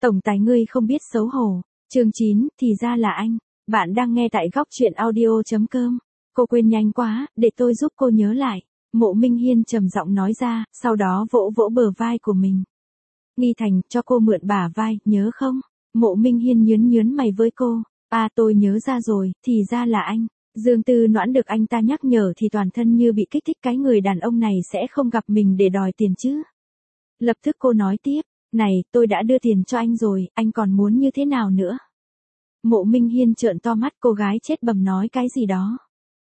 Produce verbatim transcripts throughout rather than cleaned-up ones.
Tổng tài ngươi không biết xấu hổ. Chương chín, thì ra là anh. Bạn đang nghe tại góc truyện audio.com. Cô quên nhanh quá, để tôi giúp cô nhớ lại. Mộ Minh Hiên trầm giọng nói ra, sau đó vỗ vỗ bờ vai của mình. Nghi Thành, cho cô mượn bả vai, nhớ không? Mộ Minh Hiên nhớn nhớn mày với cô. À tôi nhớ ra rồi, thì ra là anh. Dương Tư Noãn được anh ta nhắc nhở thì toàn thân như bị kích thích, cái người đàn ông này sẽ không gặp mình để đòi tiền chứ. Lập tức cô nói tiếp, này, tôi đã đưa tiền cho anh rồi, anh còn muốn như thế nào nữa? Mộ Minh Hiên trợn to mắt, cô gái chết bầm nói cái gì đó.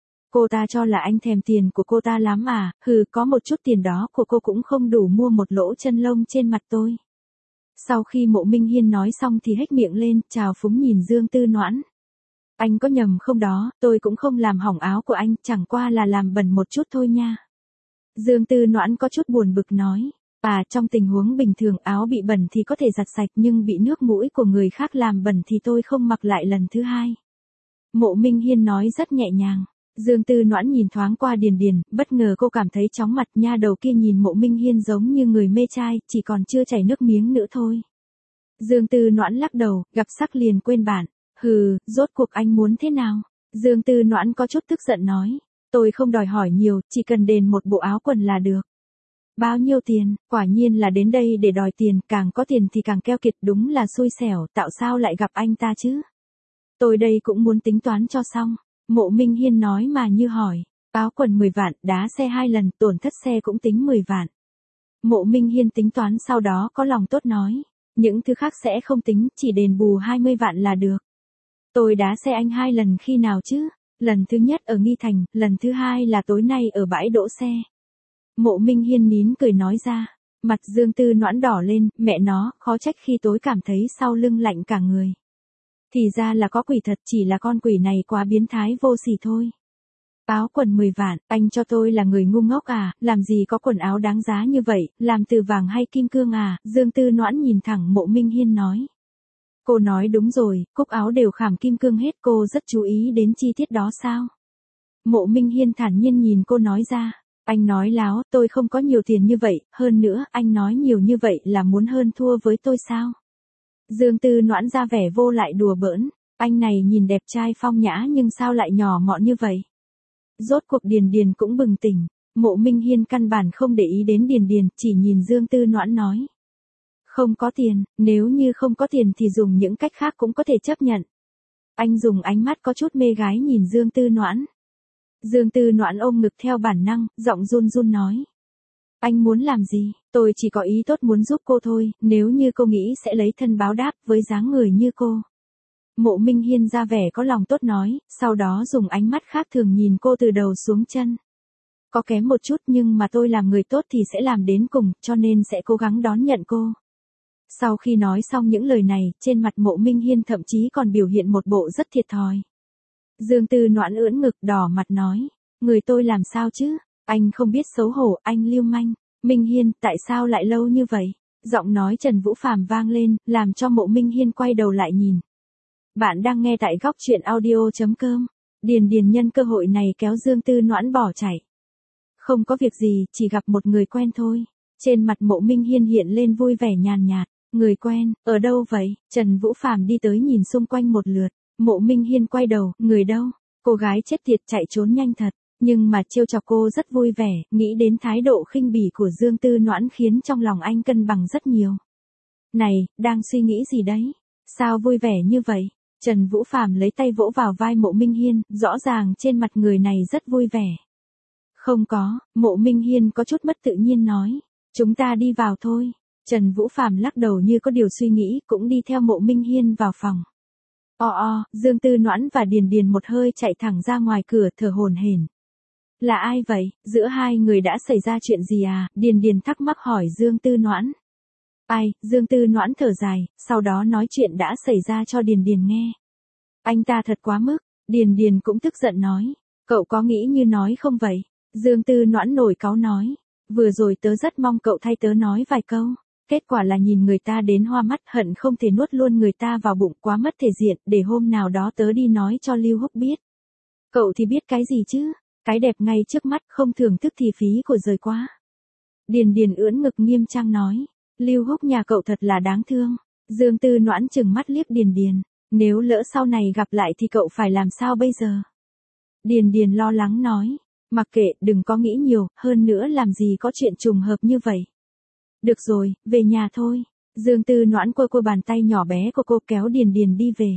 Cô ta cho là anh thèm tiền của cô ta lắm à, hừ, có một chút tiền đó của cô cũng không đủ mua một lỗ chân lông trên mặt tôi. Sau khi Mộ Minh Hiên nói xong thì hếch miệng lên, trào phúng nhìn Dương Tư Noãn. Anh có nhầm không đó, tôi cũng không làm hỏng áo của anh, chẳng qua là làm bẩn một chút thôi nha. Dương Tư Noãn có chút buồn bực nói. À, trong tình huống bình thường áo bị bẩn thì có thể giặt sạch, nhưng bị nước mũi của người khác làm bẩn thì tôi không mặc lại lần thứ hai. Mộ Minh Hiên nói rất nhẹ nhàng. Dương Tư Noãn nhìn thoáng qua Điền Điền, bất ngờ cô cảm thấy chóng mặt, nha đầu kia nhìn Mộ Minh Hiên giống như người mê trai, chỉ còn chưa chảy nước miếng nữa thôi. Dương Tư Noãn lắc đầu, gặp sắc liền quên bạn. Hừ, rốt cuộc anh muốn thế nào? Dương Tư Noãn có chút tức giận nói. Tôi không đòi hỏi nhiều, chỉ cần đền một bộ áo quần là được. Bao nhiêu tiền? Quả nhiên là đến đây để đòi tiền, càng có tiền thì càng keo kiệt, đúng là xui xẻo, tạo sao lại gặp anh ta chứ? Tôi đây cũng muốn tính toán cho xong. Mộ Minh Hiên nói mà như hỏi. Áo quần mười vạn, đá xe hai lần, tổn thất xe cũng tính mười vạn. Mộ Minh Hiên tính toán sau đó có lòng tốt nói. Những thứ khác sẽ không tính, chỉ đền bù hai mươi vạn là được. Tôi đá xe anh hai lần khi nào chứ? Lần thứ nhất ở Nghi Thành, lần thứ hai là tối nay ở bãi đỗ xe. Mộ Minh Hiên nín cười nói ra. Mặt Dương Tư Noãn đỏ lên, mẹ nó, khó trách khi tối cảm thấy sau lưng lạnh cả người. Thì ra là có quỷ thật, chỉ là con quỷ này quá biến thái vô sỉ thôi. Áo quần mười vạn, anh cho tôi là người ngu ngốc à, làm gì có quần áo đáng giá như vậy, làm từ vàng hay kim cương à? Dương Tư Noãn nhìn thẳng Mộ Minh Hiên nói. Cô nói đúng rồi, cúc áo đều khảm kim cương hết, cô rất chú ý đến chi tiết đó sao? Mộ Minh Hiên thản nhiên nhìn cô nói ra. Anh nói láo, tôi không có nhiều tiền như vậy, hơn nữa, anh nói nhiều như vậy là muốn hơn thua với tôi sao? Dương Tư Noãn ra vẻ vô lại đùa bỡn, anh này nhìn đẹp trai phong nhã nhưng sao lại nhỏ mọn như vậy? Rốt cuộc Điền Điền cũng bừng tỉnh, Mộ Minh Hiên căn bản không để ý đến Điền Điền, chỉ nhìn Dương Tư Noãn nói. Không có tiền, nếu như không có tiền thì dùng những cách khác cũng có thể chấp nhận. Anh dùng ánh mắt có chút mê gái nhìn Dương Tư Noãn. Dương Tư Noãn ôm ngực theo bản năng, giọng run run nói. Anh muốn làm gì? Tôi chỉ có ý tốt muốn giúp cô thôi, nếu như cô nghĩ sẽ lấy thân báo đáp với dáng người như cô. Mộ Minh Hiên ra vẻ có lòng tốt nói, sau đó dùng ánh mắt khác thường nhìn cô từ đầu xuống chân. Có kém một chút nhưng mà tôi làm người tốt thì sẽ làm đến cùng, cho nên sẽ cố gắng đón nhận cô. Sau khi nói xong những lời này, trên mặt Mộ Minh Hiên thậm chí còn biểu hiện một bộ rất thiệt thòi. Dương Tư Noãn ưỡn ngực đỏ mặt nói, người tôi làm sao chứ, anh không biết xấu hổ, anh lưu manh. Minh Hiên, tại sao lại lâu như vậy? Giọng nói Trần Vũ Phàm vang lên, làm cho Mộ Minh Hiên quay đầu lại nhìn. Bạn đang nghe tại góc truyện audio.com. Điền Điền nhân cơ hội này kéo Dương Tư Noãn bỏ chạy. Không có việc gì, chỉ gặp một người quen thôi. Trên mặt Mộ Minh Hiên hiện lên vui vẻ nhàn nhạt. Người quen, ở đâu vậy? Trần Vũ Phàm đi tới nhìn xung quanh một lượt. Mộ Minh Hiên quay đầu, người đâu? Cô gái chết tiệt chạy trốn nhanh thật, nhưng mà trêu chọc cô rất vui vẻ, nghĩ đến thái độ khinh bỉ của Dương Tư Noãn khiến trong lòng anh cân bằng rất nhiều. Này, đang suy nghĩ gì đấy? Sao vui vẻ như vậy? Trần Vũ Phàm lấy tay vỗ vào vai Mộ Minh Hiên, rõ ràng trên mặt người này rất vui vẻ. Không có, Mộ Minh Hiên có chút mất tự nhiên nói, chúng ta đi vào thôi. Trần Vũ Phàm lắc đầu như có điều suy nghĩ, cũng đi theo Mộ Minh Hiên vào phòng. O o, Dương Tư Noãn và Điền Điền một hơi chạy thẳng ra ngoài cửa thở hổn hển. Là ai vậy? Giữa hai người đã xảy ra chuyện gì à? Điền Điền thắc mắc hỏi Dương Tư Noãn. Ai? Dương Tư Noãn thở dài, sau đó nói chuyện đã xảy ra cho Điền Điền nghe. Anh ta thật quá mức. Điền Điền cũng tức giận nói. Cậu có nghĩ như nói không vậy? Dương Tư Noãn nổi cáu nói. Vừa rồi tớ rất mong cậu thay tớ nói vài câu. Kết quả là nhìn người ta đến hoa mắt, hận không thể nuốt luôn người ta vào bụng, quá mất thể diện, để hôm nào đó tớ đi nói cho Lưu Húc biết. Cậu thì biết cái gì chứ? Cái đẹp ngay trước mắt, không thưởng thức thì phí của rời quá. Điền Điền ưỡn ngực nghiêm trang nói. Lưu Húc nhà cậu thật là đáng thương. Dương Tư Noãn chừng mắt liếc Điền Điền. Nếu lỡ sau này gặp lại thì cậu phải làm sao bây giờ? Điền Điền lo lắng nói. Mặc kệ, đừng có nghĩ nhiều, hơn nữa làm gì có chuyện trùng hợp như vậy. Được rồi, về nhà thôi. Dương Tư Noãn cua cua bàn tay nhỏ bé của cô kéo Điền Điền đi về.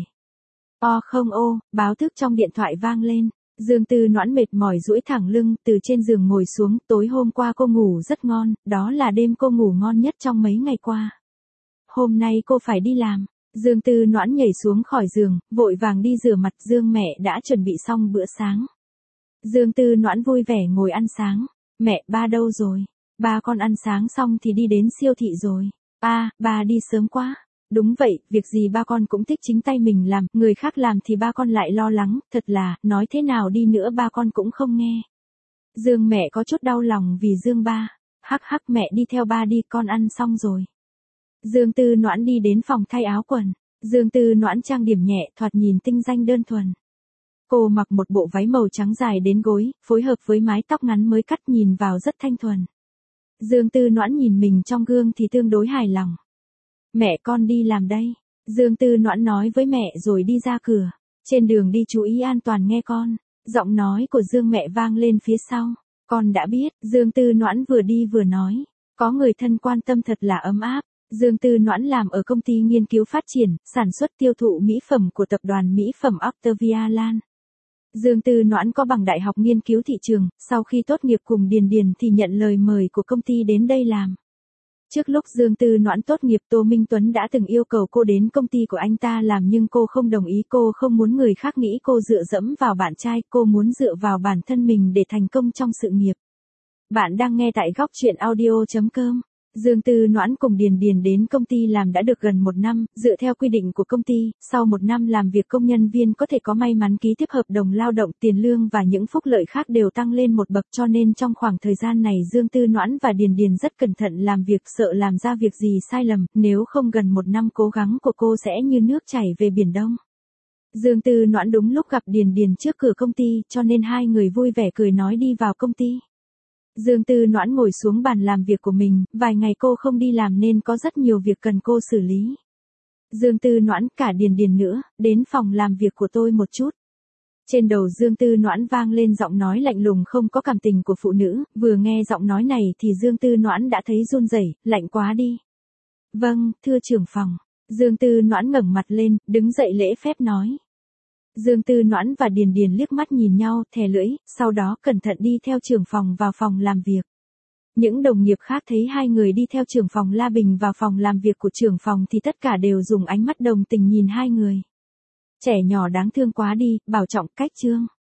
O không ô, báo thức trong điện thoại vang lên. Dương Tư Noãn mệt mỏi duỗi thẳng lưng, từ trên giường ngồi xuống, tối hôm qua cô ngủ rất ngon, đó là đêm cô ngủ ngon nhất trong mấy ngày qua. Hôm nay cô phải đi làm. Dương Tư Noãn nhảy xuống khỏi giường, vội vàng đi rửa mặt. Dương mẹ đã chuẩn bị xong bữa sáng. Dương Tư Noãn vui vẻ ngồi ăn sáng. Mẹ, ba đâu rồi? Ba con ăn sáng xong thì đi đến siêu thị rồi. À, ba đi sớm quá. Đúng vậy, việc gì ba con cũng thích chính tay mình làm, người khác làm thì ba con lại lo lắng, thật là, nói thế nào đi nữa ba con cũng không nghe. Dương mẹ có chút đau lòng vì Dương ba. Hắc hắc, mẹ đi theo ba đi, con ăn xong rồi. Dương Tư Noãn đi đến phòng thay áo quần. Dương Tư Noãn trang điểm nhẹ, thoạt nhìn tinh danh đơn thuần. Cô mặc một bộ váy màu trắng dài đến gối, phối hợp với mái tóc ngắn mới cắt, nhìn vào rất thanh thuần. Dương Tư Noãn nhìn mình trong gương thì tương đối hài lòng. Mẹ, con đi làm đây. Dương Tư Noãn nói với mẹ rồi đi ra cửa. Trên đường đi chú ý an toàn nghe con. Giọng nói của Dương mẹ vang lên phía sau. Con đã biết. Dương Tư Noãn vừa đi vừa nói. Có người thân quan tâm thật là ấm áp. Dương Tư Noãn làm ở công ty nghiên cứu phát triển, sản xuất tiêu thụ mỹ phẩm của tập đoàn mỹ phẩm Octavia Lan. Dương Tư Noãn có bằng đại học nghiên cứu thị trường, sau khi tốt nghiệp cùng Điền Điền thì nhận lời mời của công ty đến đây làm. Trước lúc Dương Tư Noãn tốt nghiệp, Tô Minh Tuấn đã từng yêu cầu cô đến công ty của anh ta làm nhưng cô không đồng ý. Cô không muốn người khác nghĩ cô dựa dẫm vào bạn trai, cô muốn dựa vào bản thân mình để thành công trong sự nghiệp. Bạn đang nghe tại góc truyện audio chấm com. Dương Tư Noãn cùng Điền Điền đến công ty làm đã được gần một năm, dựa theo quy định của công ty, sau một năm làm việc công nhân viên có thể có may mắn ký tiếp hợp đồng lao động, tiền lương và những phúc lợi khác đều tăng lên một bậc, cho nên trong khoảng thời gian này Dương Tư Noãn và Điền Điền rất cẩn thận làm việc, sợ làm ra việc gì sai lầm, nếu không gần một năm cố gắng của cô sẽ như nước chảy về biển Đông. Dương Tư Noãn đúng lúc gặp Điền Điền trước cửa công ty, cho nên hai người vui vẻ cười nói đi vào công ty. Dương Tư Noãn ngồi xuống bàn làm việc của mình, vài ngày cô không đi làm nên có rất nhiều việc cần cô xử lý. Dương Tư Noãn, cả Điền Điền nữa, đến phòng làm việc của tôi một chút. Trên đầu Dương Tư Noãn vang lên giọng nói lạnh lùng không có cảm tình của phụ nữ, vừa nghe giọng nói này thì Dương Tư Noãn đã thấy run rẩy, lạnh quá đi. Vâng, thưa trưởng phòng. Dương Tư Noãn ngẩng mặt lên, đứng dậy lễ phép nói. Dương Tư Noãn và Điền Điền liếc mắt nhìn nhau, thè lưỡi, sau đó cẩn thận đi theo trưởng phòng vào phòng làm việc. Những đồng nghiệp khác thấy hai người đi theo trưởng phòng La Bình vào phòng làm việc của trưởng phòng thì tất cả đều dùng ánh mắt đồng tình nhìn hai người. Trẻ nhỏ đáng thương quá đi, bảo trọng cách chương.